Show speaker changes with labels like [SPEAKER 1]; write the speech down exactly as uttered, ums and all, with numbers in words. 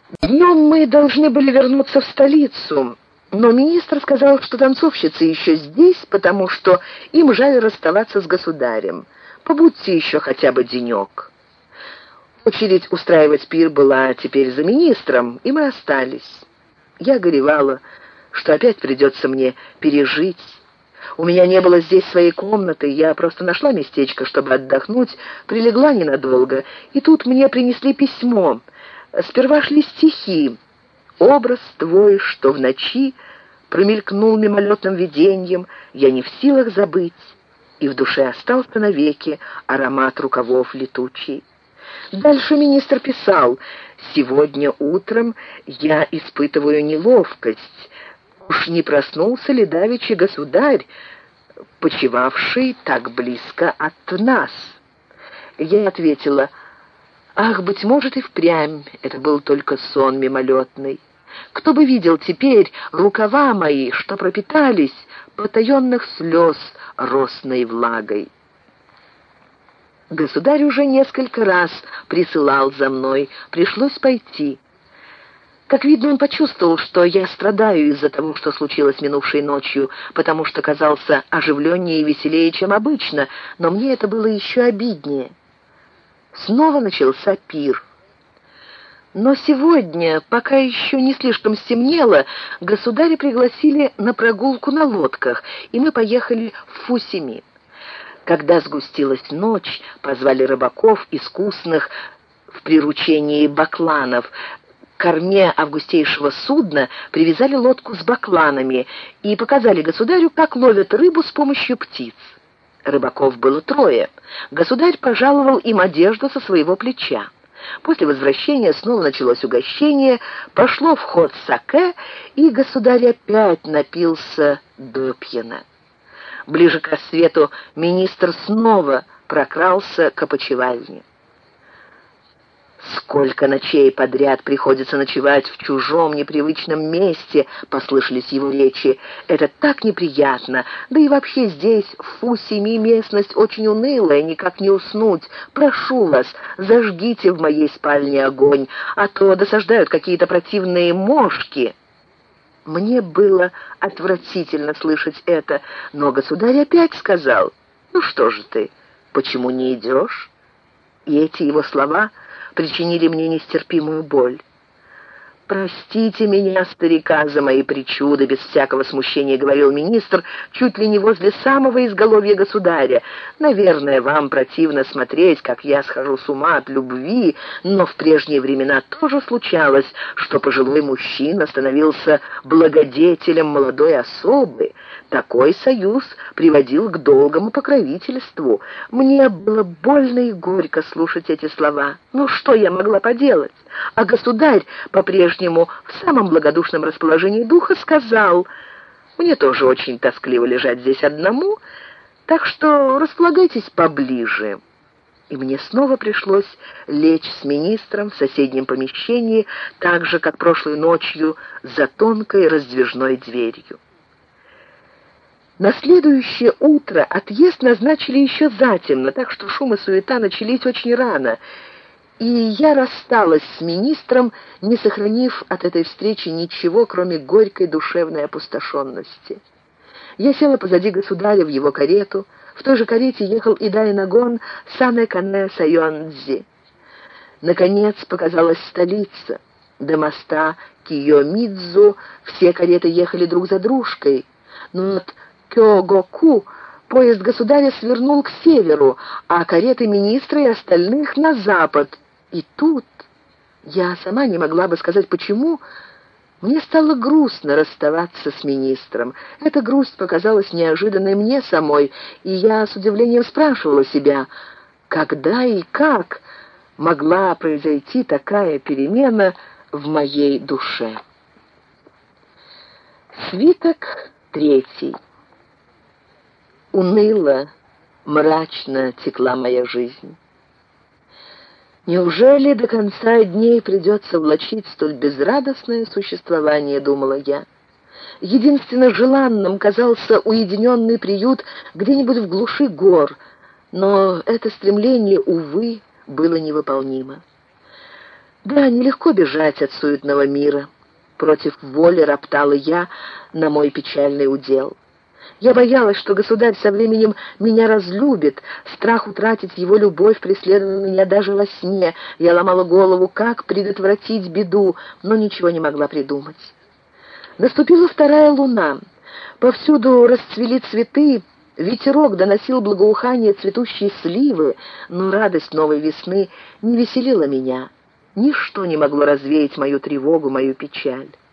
[SPEAKER 1] Днем мы должны были вернуться в столицу, но министр сказал, что танцовщицы еще здесь, потому что им жаль расставаться с государем. Побудьте еще хотя бы денек. Очередь устраивать пир была теперь за министром, и мы остались. Я горевала, что опять придется мне пережить. У меня не было здесь своей комнаты, я просто нашла местечко, чтобы отдохнуть, прилегла ненадолго, и тут мне принесли письмо. Сперва шли стихи. «Образ твой, что в ночи промелькнул мимолетным виденьем, я не в силах забыть, и в душе остался навеки аромат рукавов летучий». Дальше министр писал: «Сегодня утром я испытываю неловкость. Уж не проснулся ли давеча государь, почивавший так близко от нас?» Я ответила: «Ах, быть может, и впрямь это был только сон мимолетный. Кто бы видел теперь рукава мои, что пропитались потаенных слез росной влагой». Государь уже несколько раз присылал за мной, пришлось пойти. Как видно, он почувствовал, что я страдаю из-за того, что случилось минувшей ночью, потому что казался оживленнее и веселее, чем обычно, но мне это было еще обиднее. Снова начался пир. Но сегодня, пока еще не слишком стемнело, государя пригласили на прогулку на лодках, и мы поехали в Фусими. Когда сгустилась ночь, позвали рыбаков, искусных в приручении бакланов. К корме августейшего судна привязали лодку с бакланами и показали государю, как ловят рыбу с помощью птиц. Рыбаков было трое. Государь пожаловал им одежду со своего плеча. После возвращения снова началось угощение, пошло в ход саке, и государь опять напился допьяна. Ближе к рассвету министр снова прокрался к опочивальне. «Сколько ночей подряд приходится ночевать в чужом непривычном месте», — послышались его речи. «Это так неприятно. Да и вообще здесь, в Фусими, местность очень унылая, никак не уснуть. Прошу вас, зажгите в моей спальне огонь, а то досаждают какие-то противные мошки». Мне было отвратительно слышать это, но государь опять сказал: «Ну что же ты, почему не идешь?» И эти его слова причинили мне нестерпимую боль. «Простите меня, старика, за мои причуды», — без всякого смущения говорил министр, чуть ли не возле самого изголовья государя. «Наверное, вам противно смотреть, как я схожу с ума от любви, но в прежние времена тоже случалось, что пожилой мужчина становился благодетелем молодой особы. Такой союз приводил к долгому покровительству. Мне было больно и горько слушать эти слова. Ну что я могла поделать? А государь по-прежнему в самом благодушном расположении духа сказал: «Мне тоже очень тоскливо лежать здесь одному, так что располагайтесь поближе». И мне снова пришлось лечь с министром в соседнем помещении, так же, как прошлой ночью, за тонкой раздвижной дверью. На следующее утро отъезд назначили еще затемно, так что шум и суета начались очень рано, и я рассталась с министром, не сохранив от этой встречи ничего, кроме горькой душевной опустошенности. Я села позади государя в его карету. В той же карете ехал и Дайнагон Сане-Кане Сайондзи. Наконец показалась столица. До моста Кийомидзу все кареты ехали друг за дружкой, но от Кёгоку поезд государя свернул к северу, а кареты министра и остальных на запад. И тут, я сама не могла бы сказать почему, мне стало грустно расставаться с министром. Эта грусть показалась неожиданной мне самой, и я с удивлением спрашивала себя, когда и как могла произойти такая перемена в моей душе. Свиток третий. Уныло, мрачно текла моя жизнь. Неужели до конца дней придется влачить столь безрадостное существование, думала я. Единственно желанным казался уединенный приют где-нибудь в глуши гор, но это стремление, увы, было невыполнимо. Да, нелегко бежать от суетного мира. Против воли роптала я на мой печальный удел. Я боялась, что государь со временем меня разлюбит. Страх утратить его любовь преследовал меня даже во сне. Я ломала голову, как предотвратить беду, но ничего не могла придумать. Наступила вторая луна. Повсюду расцвели цветы, ветерок доносил благоухание цветущей сливы, но радость новой весны не веселила меня. Ничто не могло развеять мою тревогу, мою печаль.